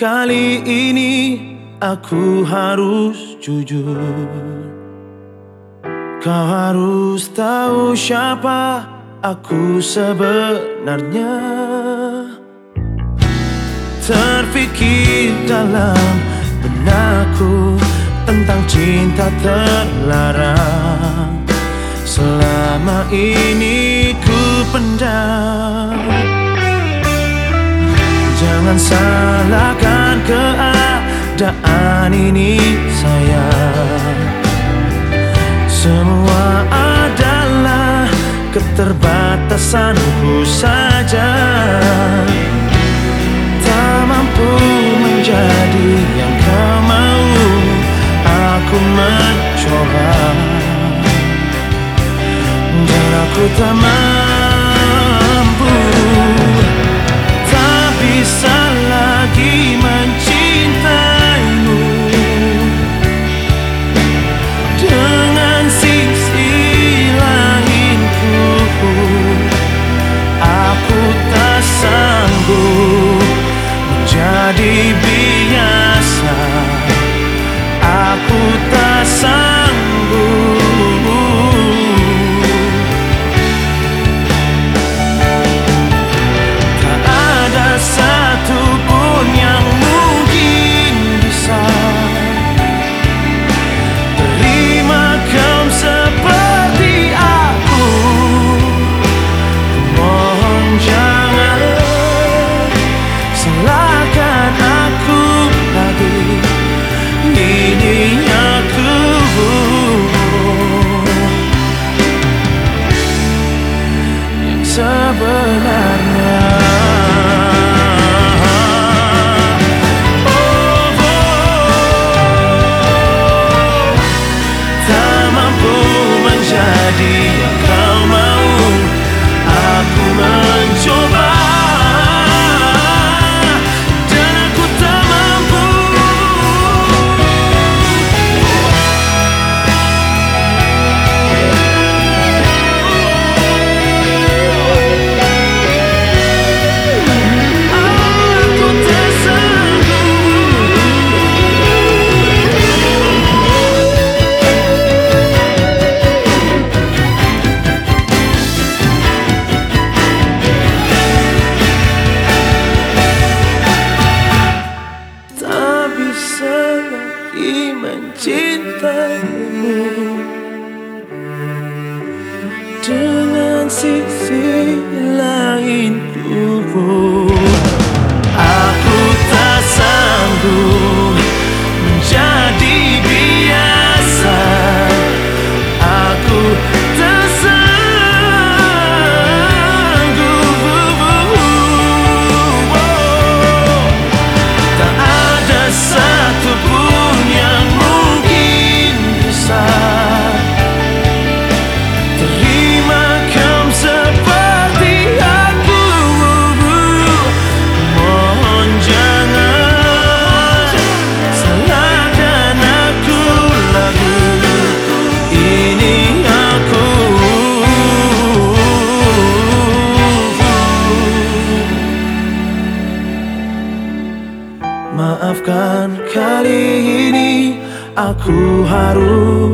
kali ini aku harus jujur. Kau harus tahu siapa aku sebenarnya. Terfikir dalam benakku tentang cinta terlarang. Selama ini ku pendam. Jangan salahkan keadaan ini sayang. Semua adalah keterbatasanku saja. Tak mampu menjadi yang kau mau. Aku mencoba dan aku tak mampu. Tak bisa lagi mencintaimu dengan sisi lainku. Aku tak sanggup menjadi biasa. Aku tak sanggup. Tak ada satupun yang mungkin bisa terima kau seperti aku. Mohon jangan salahkan aku lagi. Ini aku yang sebenarnya. Tak mampu menjadi yang kau mau. Aku mencoba dan aku tak mampu. Aku tak sanggup. Tak bisa lagi mencintaimu dengan sisi lainku. Aku tak sanggup menjadi biasa. Aku tak sanggup. Tak ada satupun yang mungkin bisa terima kau seperti aku. Mohon jangan salahkan aku lagi. Ini aku. Maafkan kali ini aku harus